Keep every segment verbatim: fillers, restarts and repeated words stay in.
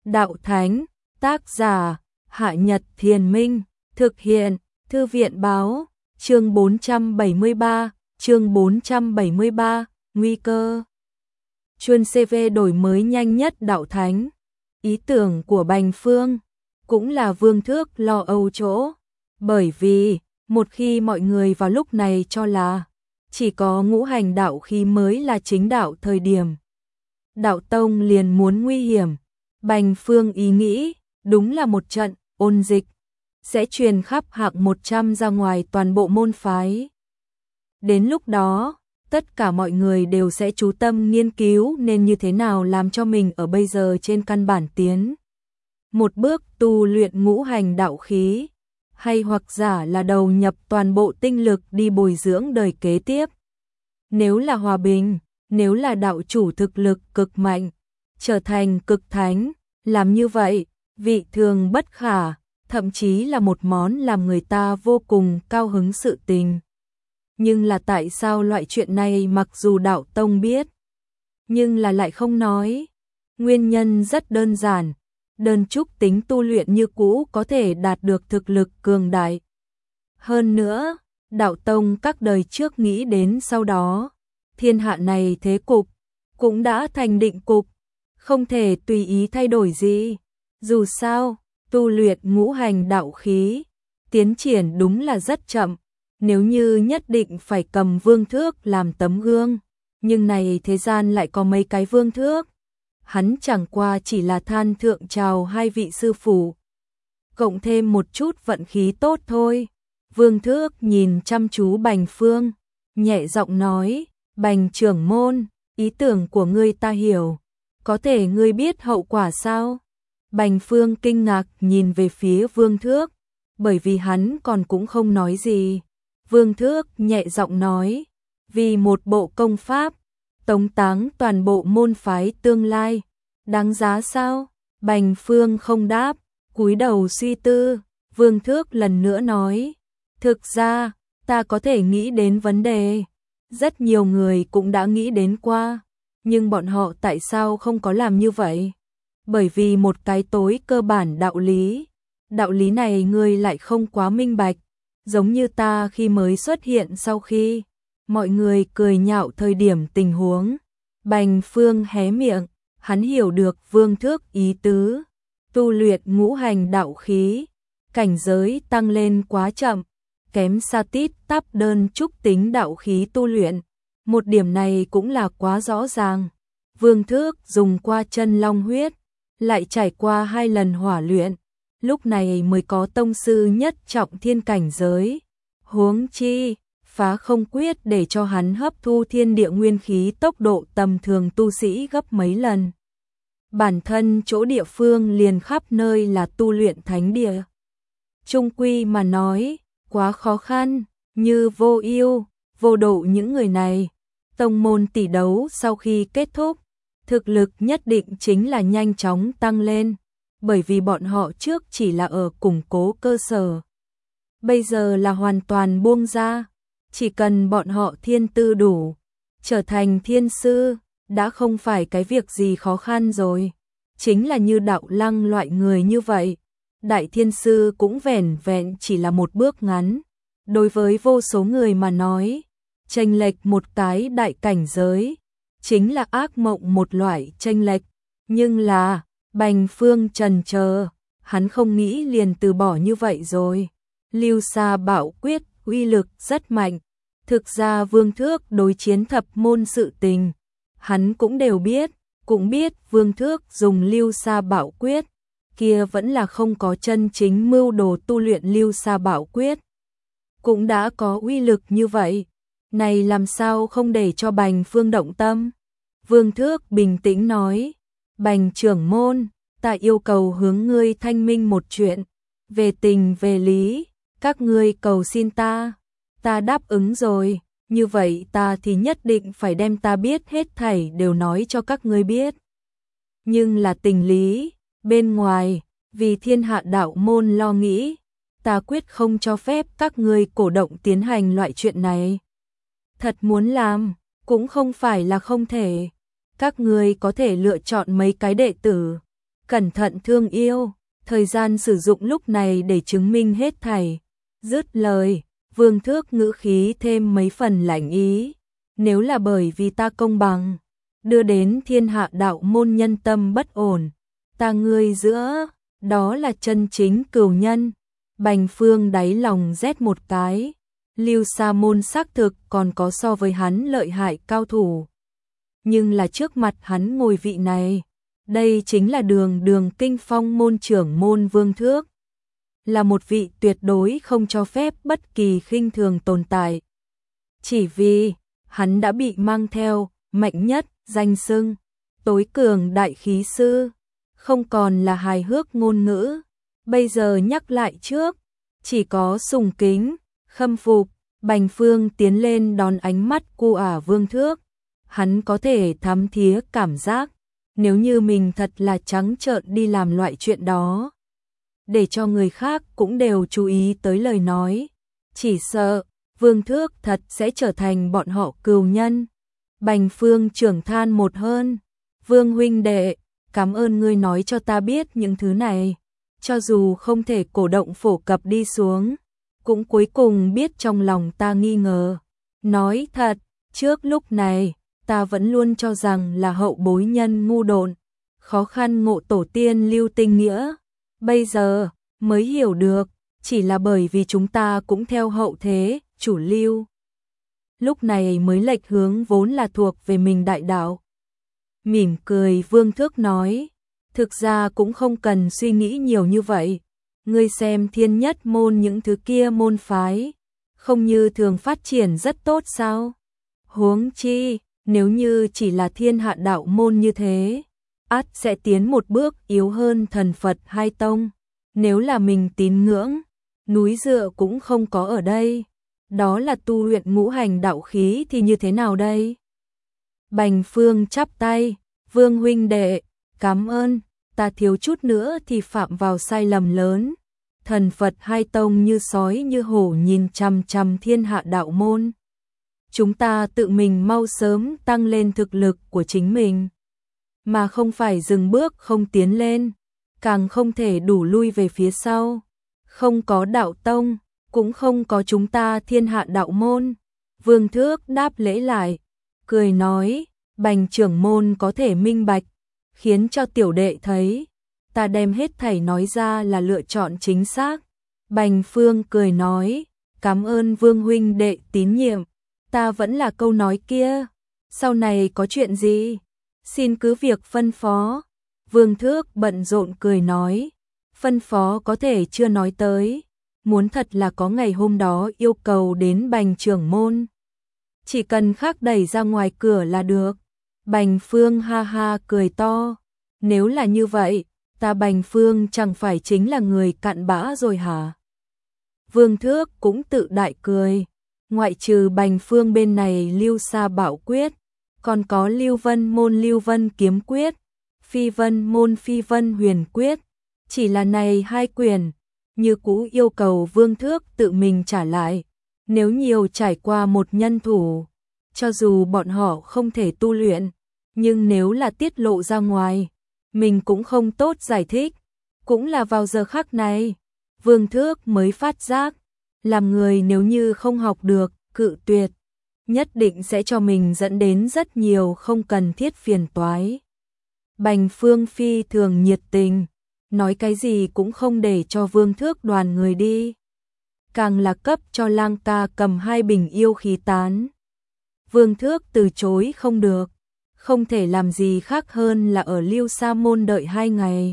đạo thánh, tác giả, Hạ Nhật Thiền Minh, thực hiện, Thư viện báo, chương bốn trăm bảy mươi ba, chương bốn trăm bảy mươi ba, nguy cơ. Chuyên xê vê đổi mới nhanh nhất đạo thánh. Ý tưởng của Bành Phương cũng là Vương Thước lo âu chỗ, bởi vì một khi mọi người vào lúc này cho là chỉ có ngũ hành đạo khí mới là chính đạo thời điểm đạo tông liền muốn nguy hiểm. Bành Phương ý nghĩ đúng là một trận ôn dịch sẽ truyền khắp hạng một trăm ra ngoài toàn bộ môn phái. Đến lúc đó, tất cả mọi người đều sẽ chú tâm nghiên cứu nên như thế nào làm cho mình ở bây giờ trên căn bản tiến một bước tu luyện ngũ hành đạo khí, hay hoặc giả là đầu nhập toàn bộ tinh lực đi bồi dưỡng đời kế tiếp. Nếu là hòa bình, nếu là đạo chủ thực lực cực mạnh, trở thành cực thánh, làm như vậy, vị thường bất khả, thậm chí là một món làm người ta vô cùng cao hứng sự tình. Nhưng là tại sao loại chuyện này mặc dù đạo tông biết, nhưng là lại không nói? Nguyên nhân rất đơn giản, đơn trúc tính tu luyện như cũ có thể đạt được thực lực cường đại. Hơn nữa, đạo tông các đời trước nghĩ đến sau đó, thiên hạ này thế cục cũng đã thành định cục, không thể tùy ý thay đổi gì. Dù sao, tu luyện ngũ hành đạo khí, tiến triển đúng là rất chậm, nếu như nhất định phải cầm Vương Thước làm tấm gương, nhưng này thế gian lại có mấy cái Vương Thước. Hắn chẳng qua chỉ là than thượng chào hai vị sư phụ, cộng thêm một chút vận khí tốt thôi. Vương Thước nhìn chăm chú Bành Phương, nhẹ giọng nói, Bành trưởng môn, ý tưởng của ngươi ta hiểu, có thể ngươi biết hậu quả sao? Bành Phương kinh ngạc nhìn về phía Vương Thước, bởi vì hắn còn cũng không nói gì. Vương Thước nhẹ giọng nói, vì một bộ công pháp, tống táng toàn bộ môn phái tương lai, đáng giá sao? Bành Phương không đáp, cúi đầu suy tư. Vương Thước lần nữa nói, thực ra, ta có thể nghĩ đến vấn đề, rất nhiều người cũng đã nghĩ đến qua, nhưng bọn họ tại sao không có làm như vậy? Bởi vì một cái tối cơ bản đạo lý, đạo lý này ngươi lại không quá minh bạch, giống như ta khi mới xuất hiện sau khi mọi người cười nhạo thời điểm tình huống. Bành Phương hé miệng, hắn hiểu được Vương Thước ý tứ, tu luyện ngũ hành đạo khí, cảnh giới tăng lên quá chậm, kém xa tít tắp đơn trúc tính đạo khí tu luyện, một điểm này cũng là quá rõ ràng. Vương Thước dùng qua chân long huyết, lại trải qua hai lần hỏa luyện, lúc này mới có tông sư nhất trọng thiên cảnh giới. Huống chi, phá không quyết để cho hắn hấp thu thiên địa nguyên khí tốc độ tầm thường tu sĩ gấp mấy lần. Bản thân chỗ địa phương liền khắp nơi là tu luyện thánh địa. Trung quy mà nói, quá khó khăn, như Vô Ưu, Vô Độ những người này, tông môn tỷ đấu sau khi kết thúc, thực lực nhất định chính là nhanh chóng tăng lên, bởi vì bọn họ trước chỉ là ở củng cố cơ sở. Bây giờ là hoàn toàn buông ra, chỉ cần bọn họ thiên tư đủ, trở thành thiên sư, đã không phải cái việc gì khó khăn rồi. Chính là như Đạo Lăng loại người như vậy, đại thiên sư cũng vẻn vẹn chỉ là một bước ngắn. Đối với vô số người mà nói, chênh lệch một cái đại cảnh giới, chính là ác mộng một loại chênh lệch. Nhưng là, Bành Phương trần chờ, hắn không nghĩ liền từ bỏ như vậy rồi. Lưu Sa Bảo Quyết uy lực rất mạnh, thực ra Vương Thước đối chiến thập môn sự tình, hắn cũng đều biết, cũng biết Vương Thước dùng Lưu Sa Bảo Quyết, kia vẫn là không có chân chính mưu đồ tu luyện Lưu Sa Bảo Quyết, cũng đã có uy lực như vậy, này làm sao không để cho Bành Phương động tâm? Vương Thước bình tĩnh nói, Bành trưởng môn, ta yêu cầu hướng ngươi thanh minh một chuyện, về tình về lý, các ngươi cầu xin ta, ta đáp ứng rồi, như vậy ta thì nhất định phải đem ta biết hết thảy đều nói cho các ngươi biết. Nhưng là tình lý, bên ngoài, vì thiên hạ đạo môn lo nghĩ, ta quyết không cho phép các ngươi cổ động tiến hành loại chuyện này. Thật muốn làm, cũng không phải là không thể. Các ngươi có thể lựa chọn mấy cái đệ tử, cẩn thận thương yêu, thời gian sử dụng lúc này để chứng minh hết thảy. Dứt lời, Vương Thước ngữ khí thêm mấy phần lạnh ý, nếu là bởi vì ta công bằng, đưa đến thiên hạ đạo môn nhân tâm bất ổn, ta ngươi giữa, đó là chân chính cừu nhân. Bành Phương đáy lòng rét một cái, Lưu Sa môn xác thực còn có so với hắn lợi hại cao thủ. Nhưng là trước mặt hắn ngồi vị này, đây chính là đường đường kinh phong môn trưởng môn Vương Thước. Là một vị tuyệt đối không cho phép bất kỳ khinh thường tồn tại. Chỉ vì, hắn đã bị mang theo, mạnh nhất, danh xưng, tối cường đại khí sư, không còn là hài hước ngôn ngữ. Bây giờ nhắc lại trước, chỉ có sùng kính, khâm phục. Bành Phương tiến lên đón ánh mắt cu ả Vương Thước. Hắn có thể thấm thía cảm giác, nếu như mình thật là trắng trợn đi làm loại chuyện đó, để cho người khác cũng đều chú ý tới lời nói, chỉ sợ Vương Thước thật sẽ trở thành bọn họ cừu nhân. Bành Phương trưởng than một hơn, Vương huynh đệ, cảm ơn ngươi nói cho ta biết những thứ này, cho dù không thể cổ động phổ cập đi xuống, cũng cuối cùng biết trong lòng ta nghi ngờ. Nói thật, trước lúc này, ta vẫn luôn cho rằng là hậu bối nhân ngu độn, khó khăn ngộ tổ tiên Lưu Tinh Nghĩa. Bây giờ, mới hiểu được, chỉ là bởi vì chúng ta cũng theo hậu thế, chủ lưu. Lúc này mới lệch hướng vốn là thuộc về mình đại đạo. Mỉm cười Vương Thước nói, thực ra cũng không cần suy nghĩ nhiều như vậy. Ngươi xem thiên nhất môn những thứ kia môn phái, không như thường phát triển rất tốt sao? Huống chi, nếu như chỉ là thiên hạ đạo môn như thế, ắt sẽ tiến một bước yếu hơn thần Phật hai tông. Nếu là mình tín ngưỡng, núi dựa cũng không có ở đây. Đó là tu luyện ngũ hành đạo khí thì như thế nào đây? Bành Phương chắp tay, Vương huynh đệ, cảm ơn, ta thiếu chút nữa thì phạm vào sai lầm lớn. Thần Phật hai tông như sói như hổ nhìn chằm chằm thiên hạ đạo môn. Chúng ta tự mình mau sớm tăng lên thực lực của chính mình, mà không phải dừng bước không tiến lên, càng không thể đủ lui về phía sau. Không có đạo tông, cũng không có chúng ta thiên hạ đạo môn. Vương Thước đáp lễ lại, cười nói, Bành trưởng môn có thể minh bạch, khiến cho tiểu đệ thấy, ta đem hết thảy nói ra là lựa chọn chính xác. Bành Phương cười nói, cảm ơn Vương huynh đệ tín nhiệm, ta vẫn là câu nói kia, sau này có chuyện gì, xin cứ việc phân phó. Vương Thước bận rộn cười nói, phân phó có thể chưa nói tới, muốn thật là có ngày hôm đó yêu cầu đến Bành trưởng môn, chỉ cần khắc đẩy ra ngoài cửa là được. Bành Phương ha ha cười to, nếu là như vậy, ta Bành Phương chẳng phải chính là người cặn bã rồi hả? Vương Thước cũng tự đại cười, ngoại trừ Bành Phương bên này Lưu Sa Bảo Quyết, còn có Lưu Vân môn Lưu Vân Kiếm Quyết, Phi Vân môn Phi Vân Huyền Quyết, chỉ là này hai quyền, như cũ yêu cầu Vương Thước tự mình trả lại. Nếu nhiều trải qua một nhân thủ, cho dù bọn họ không thể tu luyện, nhưng nếu là tiết lộ ra ngoài, mình cũng không tốt giải thích. Cũng là vào giờ khắc này, Vương Thước mới phát giác, làm người nếu như không học được, cự tuyệt, nhất định sẽ cho mình dẫn đến rất nhiều không cần thiết phiền toái. Bành Phương phi thường nhiệt tình, nói cái gì cũng không để cho Vương Thước đoàn người đi, càng là cấp cho Lang ca cầm hai bình yêu khí tán. Vương Thước từ chối không được, không thể làm gì khác hơn là ở Lưu Sa môn đợi hai ngày.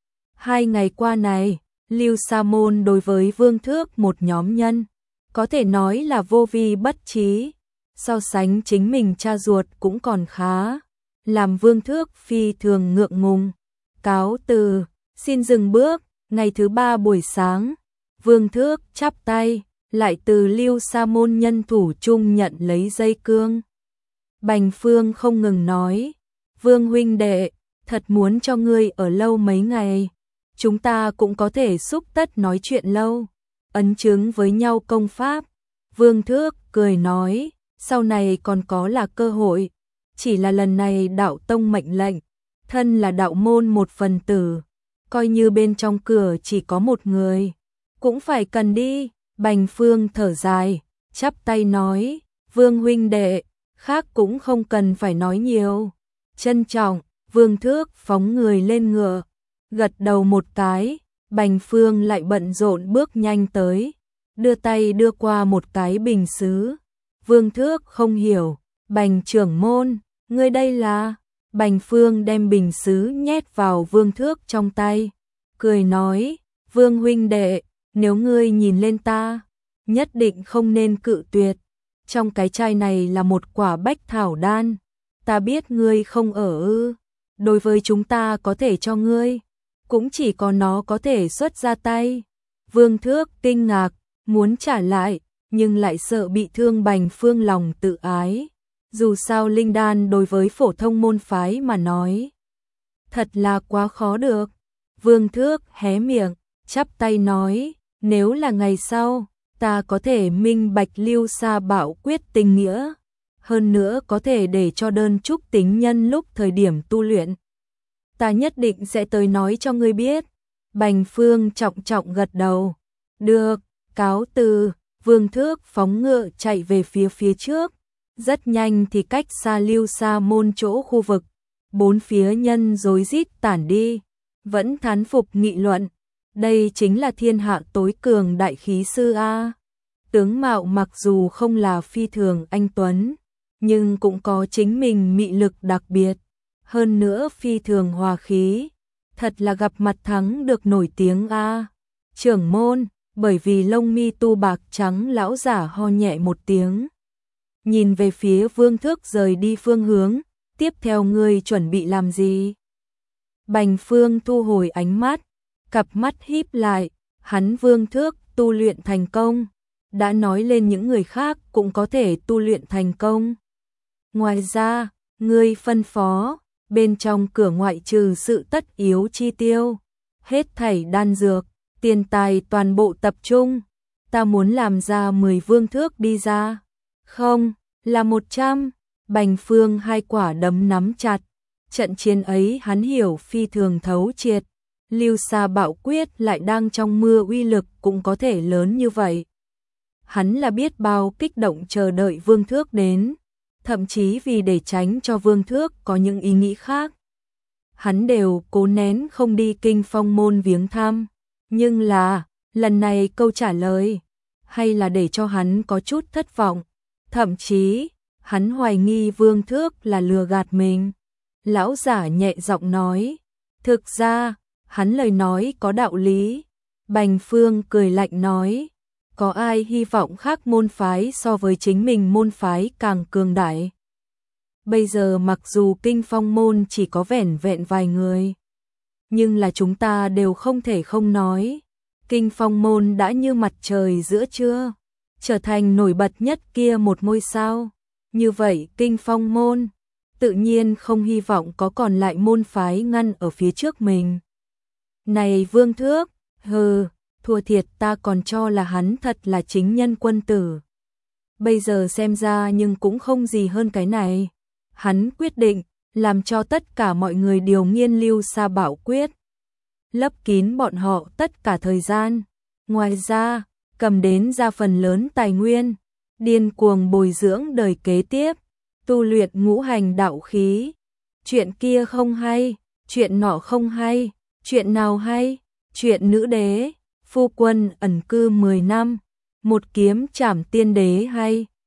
Hai ngày qua này, Lưu Sa môn đối với Vương Thước một nhóm nhân, có thể nói là vô vi bất trí, so sánh chính mình cha ruột cũng còn khá, làm Vương Thước phi thường ngượng ngùng. Cáo từ, xin dừng bước. Ngày thứ ba buổi sáng, Vương Thước chắp tay, lại từ Lưu Sa môn nhân thủ chung nhận lấy dây cương. Bành Phương không ngừng nói, Vương huynh đệ, thật muốn cho ngươi ở lâu mấy ngày, chúng ta cũng có thể xúc tất nói chuyện lâu, ấn chứng với nhau công pháp. Vương Thước cười nói, sau này còn có là cơ hội, chỉ là lần này đạo tông mệnh lệnh, thân là đạo môn một phần tử, coi như bên trong cửa chỉ có một người, cũng phải cần đi. Bành Phương thở dài, chắp tay nói, Vương huynh đệ, khác cũng không cần phải nói nhiều. Trân trọng, Vương Thước phóng người lên ngựa, gật đầu một cái, Bành Phương lại bận rộn bước nhanh tới, đưa tay đưa qua một cái bình sứ. Vương Thước không hiểu, Bành trưởng môn, ngươi đây là? Bành Phương đem bình sứ nhét vào Vương Thước trong tay, cười nói, Vương huynh đệ, nếu ngươi nhìn lên ta, nhất định không nên cự tuyệt. Trong cái chai này là một quả bách thảo đan, ta biết ngươi không ở ư, đối với chúng ta có thể cho ngươi, cũng chỉ có nó có thể xuất ra tay. Vương Thước kinh ngạc, muốn trả lại, nhưng lại sợ bị thương Bành Phương lòng tự ái. Dù sao linh đan đối với phổ thông môn phái mà nói, thật là quá khó được. Vương Thước hé miệng, chắp tay nói, nếu là ngày sau, ta có thể minh bạch Lưu Sa Bảo Quyết tình nghĩa, hơn nữa có thể để cho đơn trúc tính nhân lúc thời điểm tu luyện, ta nhất định sẽ tới nói cho ngươi biết. Bành Phương trọng trọng gật đầu, được, cáo từ. Vương Thước phóng ngựa chạy về phía phía trước, rất nhanh thì cách xa Lưu Sa môn chỗ khu vực, bốn phía nhân rối rít tản đi, vẫn thán phục nghị luận, đây chính là thiên hạ tối cường đại khí sư a. Tướng mạo mặc dù không là phi thường anh tuấn, nhưng cũng có chính mình mị lực đặc biệt, hơn nữa phi thường hòa khí, thật là gặp mặt thắng được nổi tiếng a. Trưởng môn, bởi vì lông mi tu bạc trắng lão giả ho nhẹ một tiếng, nhìn về phía Vương Thước rời đi phương hướng, tiếp theo ngươi chuẩn bị làm gì? Bành Phương thu hồi ánh mắt, cặp mắt híp lại, hắn Vương Thước tu luyện thành công, đã nói lên những người khác cũng có thể tu luyện thành công. Ngoài ra, ngươi phân phó, bên trong cửa ngoại trừ sự tất yếu chi tiêu, hết thảy đan dược, tiền tài toàn bộ tập trung, ta muốn làm ra mười vương thước đi ra. Không, là một trăm. Bành Phương hai quả đấm nắm chặt, trận chiến ấy hắn hiểu phi thường thấu triệt, Lưu Sa Bảo Quyết lại đang trong mưa uy lực cũng có thể lớn như vậy. Hắn là biết bao kích động chờ đợi Vương Thước đến, thậm chí vì để tránh cho Vương Thước có những ý nghĩ khác, hắn đều cố nén không đi Kinh Phong môn viếng thăm, nhưng là, lần này câu trả lời, hay là để cho hắn có chút thất vọng, thậm chí, hắn hoài nghi Vương Thước là lừa gạt mình. Lão giả nhẹ giọng nói, thực ra, hắn lời nói có đạo lý. Bành Phương cười lạnh nói, có ai hy vọng khác môn phái so với chính mình môn phái càng cường đại. Bây giờ mặc dù Kinh Phong môn chỉ có vẻn vẹn vài người, nhưng là chúng ta đều không thể không nói, Kinh Phong môn đã như mặt trời giữa trưa, trở thành nổi bật nhất kia một ngôi sao. Như vậy Kinh Phong môn tự nhiên không hy vọng có còn lại môn phái ngăn ở phía trước mình. Này Vương Thước, hừ, thua thiệt, ta còn cho là hắn thật là chính nhân quân tử. Bây giờ xem ra nhưng cũng không gì hơn cái này. Hắn quyết định làm cho tất cả mọi người điều nghiên Lưu Sa Bảo Quyết, lấp kín bọn họ tất cả thời gian. Ngoài ra, cầm đến ra phần lớn tài nguyên, điên cuồng bồi dưỡng đời kế tiếp, tu luyện ngũ hành đạo khí. Chuyện kia không hay, chuyện nọ không hay, chuyện nào hay? Chuyện nữ đế, phu quân ẩn cư mười năm, một kiếm trảm tiên đế hay?